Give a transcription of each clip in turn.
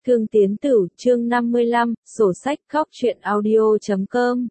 Thương Tiến Tử, chương 55, sổ sách khóc chuyện audio.com.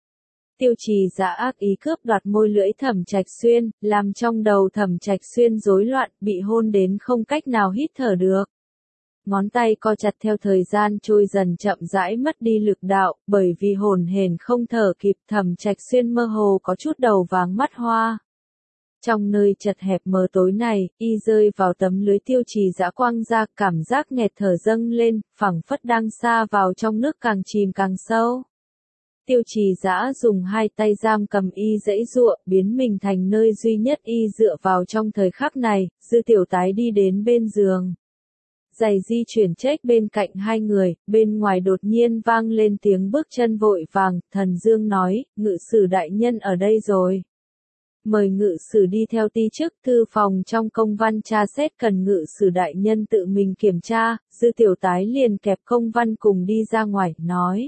Tiêu Trì Dã ác ý cướp đoạt môi lưỡi Thẩm Trạch Xuyên, làm trong đầu Thẩm Trạch Xuyên rối loạn, bị hôn đến không cách nào hít thở được. Ngón tay co chặt theo thời gian trôi dần chậm rãi mất đi lực đạo, bởi vì hồn hển không thở kịp, Thẩm Trạch Xuyên mơ hồ có chút đầu váng mắt hoa. Trong nơi chật hẹp mờ tối này, y rơi vào tấm lưới Tiêu Trì Dã quăng ra, cảm giác nghẹt thở dâng lên, phảng phất đang sa vào trong nước càng chìm càng sâu. Tiêu Trì Dã dùng hai tay giam cầm y giãy giụa, biến mình thành nơi duy nhất y dựa vào trong thời khắc này. Dư Tiểu Tái đi đến bên giường. Giày di chuyển check bên cạnh hai người, bên ngoài đột nhiên vang lên tiếng bước chân vội vàng, Thần Dương nói, ngự sử đại nhân ở đây rồi. Mời ngự sử đi theo ti chức thư phòng trong công văn tra xét cần ngự sử đại nhân tự mình kiểm tra. Dư Tiểu Tái liền kẹp công văn cùng đi ra ngoài, nói.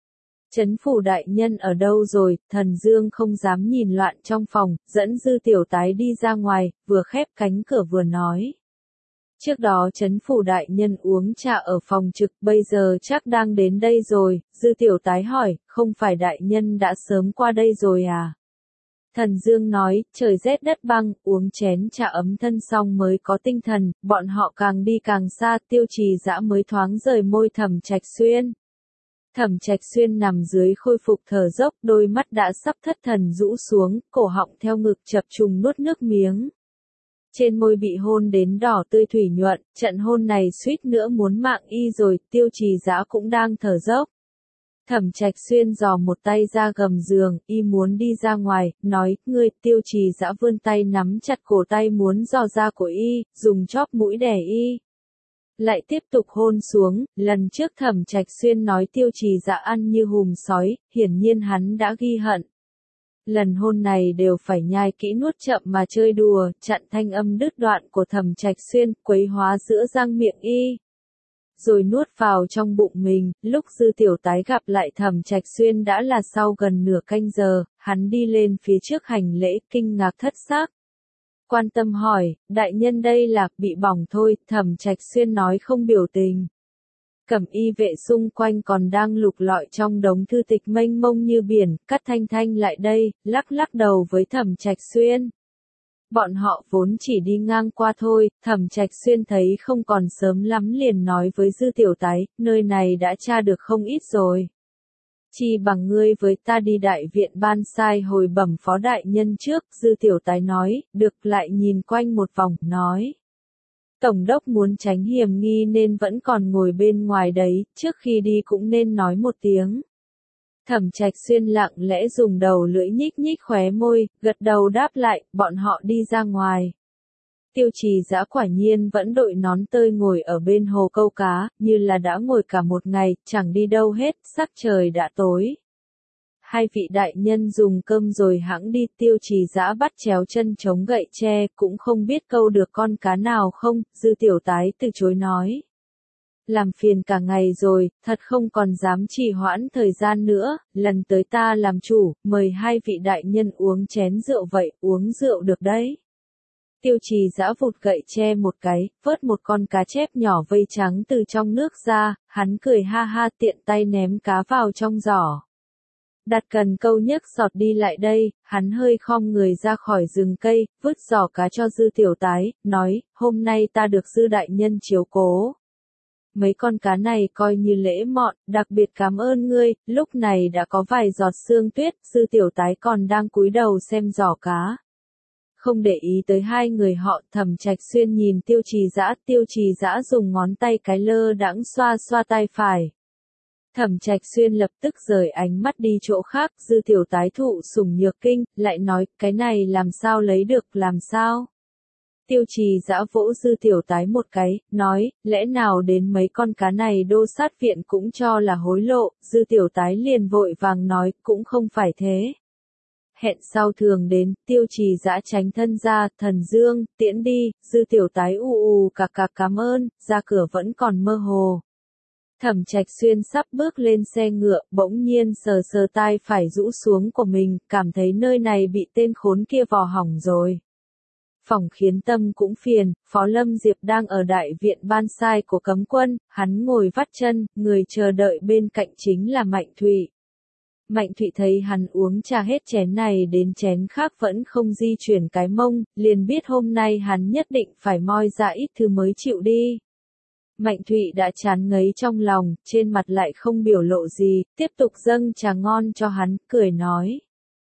Trấn phủ đại nhân ở đâu rồi? Thần Dương không dám nhìn loạn trong phòng, dẫn Dư Tiểu Tái đi ra ngoài, vừa khép cánh cửa vừa nói. Trước đó trấn phủ đại nhân uống trà ở phòng trực, bây giờ chắc đang đến đây rồi. Dư Tiểu Tái hỏi, không phải đại nhân đã sớm qua đây rồi à? Thần Dương nói, trời rét đất băng, uống chén trà ấm thân xong mới có tinh thần. Bọn họ càng đi càng xa, Tiêu Trì Dã mới thoáng rời môi Thẩm Trạch Xuyên. Thẩm Trạch Xuyên nằm dưới khôi phục thở dốc, đôi mắt đã sắp thất thần rũ xuống, cổ họng theo ngực chập trùng nuốt nước miếng. Trên môi bị hôn đến đỏ tươi thủy nhuận, trận hôn này suýt nữa muốn mạng y rồi. Tiêu Trì Dã cũng đang thở dốc. Thẩm Trạch Xuyên giò một tay ra gầm giường, y muốn đi ra ngoài, nói, ngươi. Tiêu Trì Dã vươn tay nắm chặt cổ tay muốn giò ra của y, dùng chóp mũi đè y. Lại tiếp tục hôn xuống. Lần trước Thẩm Trạch Xuyên nói Tiêu Trì Dã ăn như hùm sói, hiển nhiên hắn đã ghi hận. Lần hôn này đều phải nhai kỹ nuốt chậm mà chơi đùa, chặn thanh âm đứt đoạn của Thẩm Trạch Xuyên, quấy hóa giữa răng miệng y. Rồi nuốt vào trong bụng mình. Lúc Dư Tiểu Tái gặp lại Thẩm Trạch Xuyên đã là sau gần nửa canh giờ, hắn đi lên phía trước hành lễ, kinh ngạc thất xác. Quan tâm hỏi, đại nhân đây là, bị bỏng thôi. Thẩm Trạch Xuyên nói không biểu tình. Cẩm y vệ xung quanh còn đang lục lọi trong đống thư tịch mênh mông như biển, Cát Thanh Thanh lại đây, lắc lắc đầu với Thẩm Trạch Xuyên. Bọn họ vốn chỉ đi ngang qua thôi. Thẩm Trạch Xuyên thấy không còn sớm lắm liền nói với Dư Tiểu Tái, nơi này đã tra được không ít rồi. Chi bằng ngươi với ta đi đại viện ban sai hồi bẩm phó đại nhân trước. Dư Tiểu Tái nói, được, lại nhìn quanh một vòng, nói. Tổng đốc muốn tránh hiểm nghi nên vẫn còn ngồi bên ngoài đấy, trước khi đi cũng nên nói một tiếng. Thẩm Trạch Xuyên lặng lẽ dùng đầu lưỡi nhích nhích khóe môi, gật đầu đáp lại. Bọn họ đi ra ngoài. Tiêu Trì Dã quả nhiên vẫn đội nón tơi ngồi ở bên hồ câu cá, như là đã ngồi cả một ngày, chẳng đi đâu hết. Sắc trời đã tối. Hai vị đại nhân dùng cơm rồi hẵng đi. Tiêu Trì Dã bắt chéo chân chống gậy tre, cũng không biết câu được con cá nào không. Dư Tiểu Tái từ chối nói. Làm phiền cả ngày rồi, thật không còn dám trì hoãn thời gian nữa, lần tới ta làm chủ, mời hai vị đại nhân uống chén rượu vậy, uống rượu được đấy. Tiêu Trì Dã vụt gậy tre một cái, vớt một con cá chép nhỏ vây trắng từ trong nước ra, hắn cười ha ha tiện tay ném cá vào trong giỏ. Đặt cần câu nhấc giọt đi lại đây, hắn hơi khom người ra khỏi rừng cây, vứt giỏ cá cho Dư Tiểu Tái, nói, hôm nay ta được Dư đại nhân chiếu cố. Mấy con cá này coi như lễ mọn, đặc biệt cảm ơn ngươi. Lúc này đã có vài giọt sương tuyết, Dư Tiểu Tái còn đang cúi đầu xem giỏ cá. Không để ý tới hai người họ. Thẩm Trạch Xuyên nhìn Tiêu Trì Dã. Tiêu Trì Dã dùng ngón tay cái lơ đãng xoa xoa tay phải. Thẩm Trạch Xuyên lập tức rời ánh mắt đi chỗ khác. Dư Tiểu Tái thụ sủng nhược kinh, lại nói, cái này làm sao lấy được, làm sao? Tiêu Trì Dã vỗ Dư Tiểu Tái một cái, nói, lẽ nào đến mấy con cá này đô sát viện cũng cho là hối lộ. Dư Tiểu Tái liền vội vàng nói, cũng không phải thế. Hẹn sau thường đến. Tiêu Trì Dã tránh thân ra. Thần Dương, tiễn đi. Dư Tiểu Tái cạc cạc cảm ơn, ra cửa vẫn còn mơ hồ. Thẩm Trạch Xuyên sắp bước lên xe ngựa, bỗng nhiên sờ sờ tai phải rũ xuống của mình, cảm thấy nơi này bị tên khốn kia vò hỏng rồi. Phòng khiến tâm cũng phiền, Phó Lâm Diệp đang ở đại viện ban sai của cấm quân, hắn ngồi vắt chân, người chờ đợi bên cạnh chính là Mạnh Thụy. Mạnh Thụy thấy hắn uống trà hết chén này đến chén khác vẫn không di chuyển cái mông, liền biết hôm nay hắn nhất định phải moi ra ít thứ mới chịu đi. Mạnh Thụy đã chán ngấy trong lòng, trên mặt lại không biểu lộ gì, tiếp tục dâng trà ngon cho hắn, cười nói.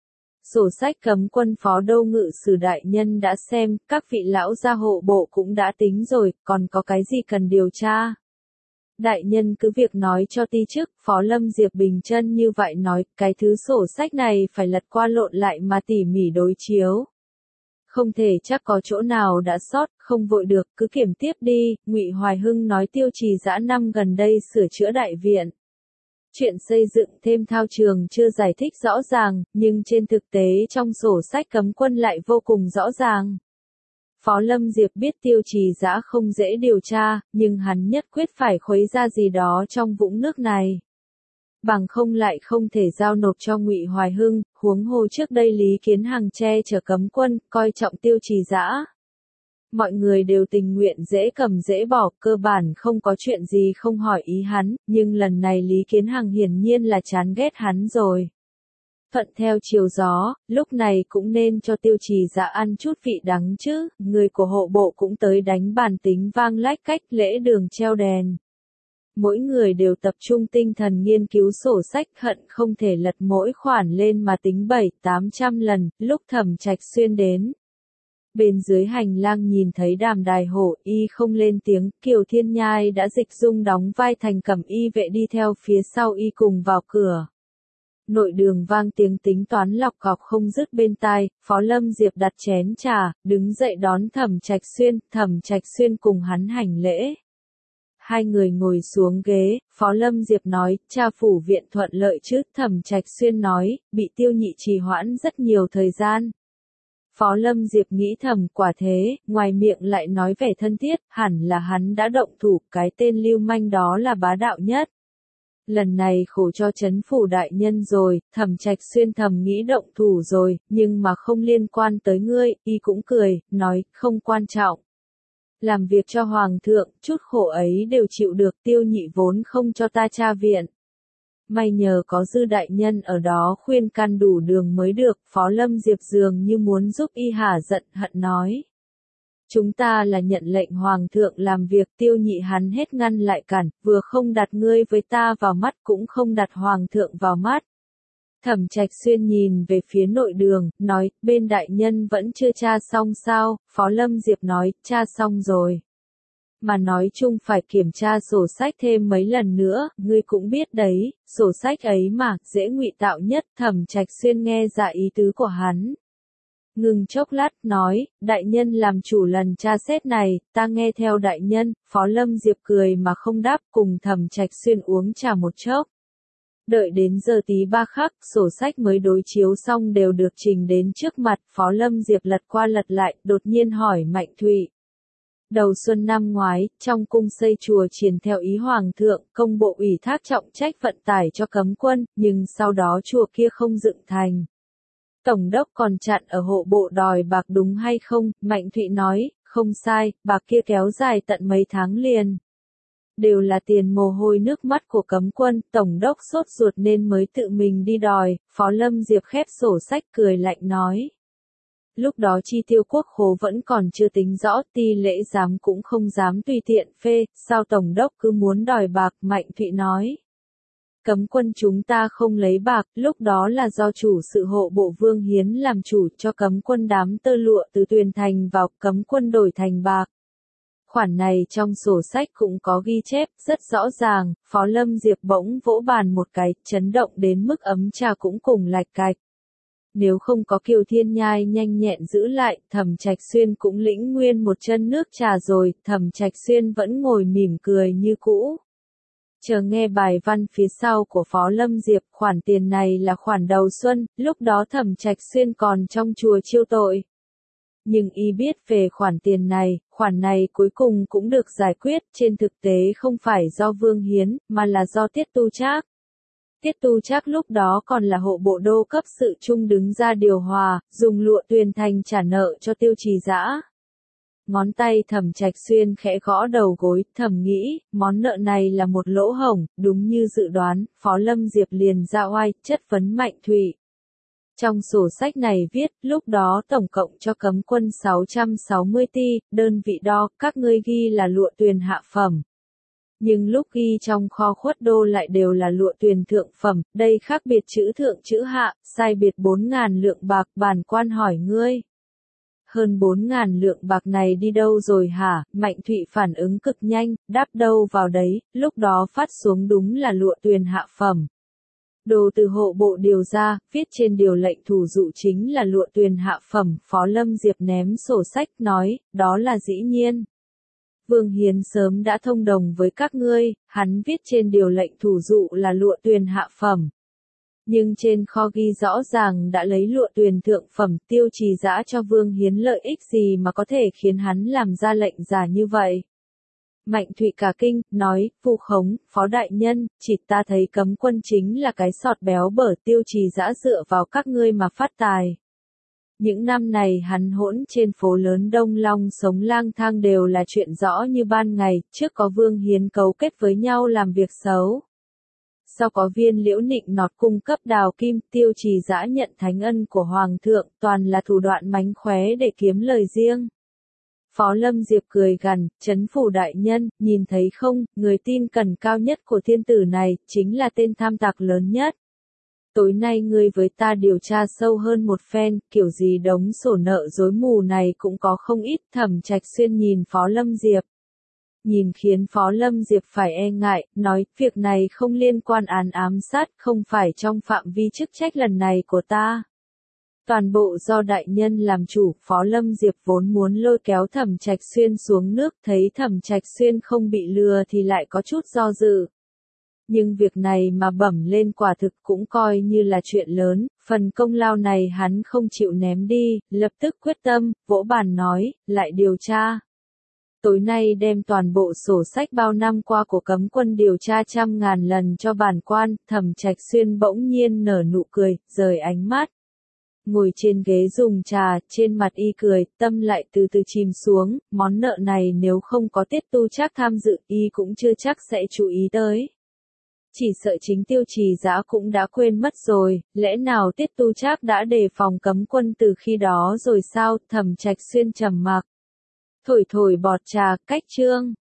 Sổ sách cấm quân Phó Đô Ngự Sử đại nhân đã xem, các vị lão gia hộ bộ cũng đã tính rồi, còn có cái gì cần điều tra? Đại nhân cứ việc nói cho ti chức, Phó Lâm Diệp bình chân như vậy nói, cái thứ sổ sách này phải lật qua lộn lại mà tỉ mỉ đối chiếu. Không thể chắc có chỗ nào đã sót, không vội được, cứ kiểm tiếp đi. Ngụy Hoài Hưng nói Tiêu Trì Dã năm gần đây sửa chữa đại viện. Chuyện xây dựng thêm thao trường chưa giải thích rõ ràng, nhưng trên thực tế trong sổ sách cấm quân lại vô cùng rõ ràng. Phó Lâm Diệp biết Tiêu Trì Dã không dễ điều tra, nhưng hắn nhất quyết phải khuấy ra gì đó trong vũng nước này. Bằng không lại không thể giao nộp cho Ngụy Hoài Hưng, huống hồ trước đây Lý Kiến Hằng che chở cấm quân, coi trọng Tiêu Trì Dã. Mọi người đều tình nguyện dễ cầm dễ bỏ, cơ bản không có chuyện gì không hỏi ý hắn, nhưng lần này Lý Kiến Hằng hiển nhiên là chán ghét hắn rồi. Thuận theo chiều gió, lúc này cũng nên cho Tiêu Trì Dã ăn chút vị đắng chứ, người của hộ bộ cũng tới đánh bàn tính vang lách cách lễ đường treo đèn. Mỗi người đều tập trung tinh thần nghiên cứu sổ sách hận không thể lật mỗi khoản lên mà tính 700-800 lần, lúc Thẩm Trạch Xuyên đến. Bên dưới hành lang nhìn thấy Đàm Đài Hổ y không lên tiếng, Kiều Thiên Nhai đã dịch dung đóng vai thành cẩm y vệ đi theo phía sau y cùng vào cửa. Nội đường vang tiếng tính toán lọc cọc không dứt bên tai, Phó Lâm Diệp đặt chén trà, đứng dậy đón Thẩm Trạch Xuyên cùng hắn hành lễ. Hai người ngồi xuống ghế, Phó Lâm Diệp nói, cha phủ viện thuận lợi chứ, Thẩm Trạch Xuyên nói, bị Tiêu Nhị trì hoãn rất nhiều thời gian. Phó Lâm Diệp nghĩ thầm quả thế, ngoài miệng lại nói vẻ thân thiết, hẳn là hắn đã động thủ, cái tên lưu manh đó là bá đạo nhất. Lần này khổ cho trấn phủ đại nhân rồi, Thẩm Trạch Xuyên thầm nghĩ động thủ rồi, nhưng mà không liên quan tới ngươi, y cũng cười, nói, không quan trọng. Làm việc cho Hoàng thượng, chút khổ ấy đều chịu được, Tiêu Nhị vốn không cho ta tra viện. May nhờ có Dư đại nhân ở đó khuyên can đủ đường mới được, Phó Lâm Diệp dường như muốn giúp y hả giận hận nói. Chúng ta là nhận lệnh Hoàng thượng làm việc, Tiêu Nhị hắn hết ngăn lại cản, vừa không đặt ngươi với ta vào mắt cũng không đặt Hoàng thượng vào mắt. Thẩm Trạch Xuyên nhìn về phía nội đường, nói, bên đại nhân vẫn chưa tra xong sao, Phó Lâm Diệp nói, tra xong rồi. Mà nói chung phải kiểm tra sổ sách thêm mấy lần nữa, ngươi cũng biết đấy, sổ sách ấy mà, dễ ngụy tạo nhất, Thẩm Trạch Xuyên nghe ra ý tứ của hắn. Ngừng chốc lát, nói, đại nhân làm chủ lần tra xét này, ta nghe theo đại nhân, Phó Lâm Diệp cười mà không đáp cùng Thẩm Trạch Xuyên uống trà một chốc. Đợi đến giờ tí ba khắc, sổ sách mới đối chiếu xong đều được trình đến trước mặt, Phó Lâm Diệp lật qua lật lại, đột nhiên hỏi Mạnh Thụy. Đầu xuân năm ngoái, trong cung xây chùa chiền theo ý Hoàng thượng, công bộ ủy thác trọng trách vận tải cho cấm quân, nhưng sau đó chùa kia không dựng thành. Tổng đốc còn chặn ở hộ bộ đòi bạc đúng hay không? Mạnh Thụy nói, không sai, bạc kia kéo dài tận mấy tháng liền. Đều là tiền mồ hôi nước mắt của cấm quân, Tổng đốc sốt ruột nên mới tự mình đi đòi, Phó Lâm Diệp khép sổ sách cười lạnh nói. Lúc đó chi tiêu quốc khố vẫn còn chưa tính rõ, ti lễ giám cũng không dám tùy tiện phê, sao Tổng đốc cứ muốn đòi bạc, Mạnh Thụy nói. Cấm quân chúng ta không lấy bạc, lúc đó là do chủ sự hộ bộ Vương Hiến làm chủ cho cấm quân đám tơ lụa từ Tuyền Thành vào, cấm quân đổi thành bạc. Khoản này trong sổ sách cũng có ghi chép, rất rõ ràng, Phó Lâm Diệp bỗng vỗ bàn một cái, chấn động đến mức ấm trà cũng cùng lạch cạch. Nếu không có Kiều Thiên Nhai nhanh nhẹn giữ lại, Thẩm Trạch Xuyên cũng lĩnh nguyên một chân nước trà rồi, Thẩm Trạch Xuyên vẫn ngồi mỉm cười như cũ. Chờ nghe bài văn phía sau của Phó Lâm Diệp, khoản tiền này là khoản đầu xuân, lúc đó Thẩm Trạch Xuyên còn trong chùa chiêu tội. Nhưng y biết về khoản tiền này, khoản này cuối cùng cũng được giải quyết, trên thực tế không phải do Vương Hiến, mà là do Tiết Tu Trác. Tiết Tu Trác lúc đó còn là hộ bộ đô cấp sự trung đứng ra điều hòa, dùng lụa Tuyền Thành trả nợ cho Tiêu Trì Dã. Ngón tay Thẩm Trạch Xuyên khẽ gõ đầu gối, thầm nghĩ, món nợ này là một lỗ hổng, đúng như dự đoán, Phó Lâm Diệp liền ra oai, chất vấn Mạnh Thụy. Trong sổ sách này viết, lúc đó tổng cộng cho cấm quân 660 ti, đơn vị đo, các ngươi ghi là lụa tuyền hạ phẩm. Nhưng lúc ghi trong kho khuất đô lại đều là lụa tuyền thượng phẩm, đây khác biệt chữ thượng chữ hạ, sai biệt 4.000 lượng bạc, bản quan hỏi ngươi. Hơn 4.000 lượng bạc này đi đâu rồi hả? Mạnh Thụy phản ứng cực nhanh, đáp đâu vào đấy, lúc đó phát xuống đúng là lụa tuyền hạ phẩm. Đồ từ hộ bộ điều ra, viết trên điều lệnh thủ dụ chính là lụa tuyền hạ phẩm, Phó Lâm Diệp ném sổ sách nói, đó là dĩ nhiên. Vương Hiến sớm đã thông đồng với các ngươi, hắn viết trên điều lệnh thủ dụ là lụa tuyền hạ phẩm. Nhưng trên kho ghi rõ ràng đã lấy lụa tuyền thượng phẩm, Tiêu Trì Dã cho Vương Hiến lợi ích gì mà có thể khiến hắn làm ra lệnh giả như vậy. Mạnh Thụy cả kinh, nói, vu khống, Phó đại nhân, chỉ ta thấy cấm quân chính là cái sọt béo bở, Tiêu Trì Dã dựa vào các ngươi mà phát tài. Những năm này hắn hỗn trên phố lớn Đông Long sống lang thang đều là chuyện rõ như ban ngày, trước có Vương Hiến cấu kết với nhau làm việc xấu. Sau có Viên Liễu Nịnh nọt cung cấp đào kim, Tiêu Trì Dã nhận thánh ân của Hoàng thượng, toàn là thủ đoạn mánh khóe để kiếm lời riêng. Phó Lâm Diệp cười gằn, Trấn phủ đại nhân, nhìn thấy không, người tin cẩn cao nhất của thiên tử này, chính là tên tham tặc lớn nhất. Tối nay ngươi với ta điều tra sâu hơn một phen, kiểu gì đống sổ nợ rối mù này cũng có không ít. Thẩm Trạch Xuyên nhìn Phó Lâm Diệp. Nhìn khiến Phó Lâm Diệp phải e ngại, nói, việc này không liên quan án ám sát, không phải trong phạm vi chức trách lần này của ta. Toàn bộ do đại nhân làm chủ, Phó Lâm Diệp vốn muốn lôi kéo Thẩm Trạch Xuyên xuống nước, thấy Thẩm Trạch Xuyên không bị lừa thì lại có chút do dự. Nhưng việc này mà bẩm lên quả thực cũng coi như là chuyện lớn, phần công lao này hắn không chịu ném đi, lập tức quyết tâm, vỗ bàn nói, lại điều tra. Tối nay đem toàn bộ sổ sách bao năm qua của cấm quân điều tra 100.000 lần cho bản quan, Thẩm Trạch Xuyên bỗng nhiên nở nụ cười, rời ánh mắt. Ngồi trên ghế dùng trà, trên mặt y cười, tâm lại từ từ chìm xuống, món nợ này nếu không có Tiết Tu Trác tham dự, y cũng chưa chắc sẽ chú ý tới. Chỉ sợ chính Tiêu Trì Dã cũng đã quên mất rồi, lẽ nào Tiết Tu Trác đã đề phòng cấm quân từ khi đó rồi sao? Thẩm Trạch Xuyên trầm mặc. Thổi thổi bọt trà, cách chương.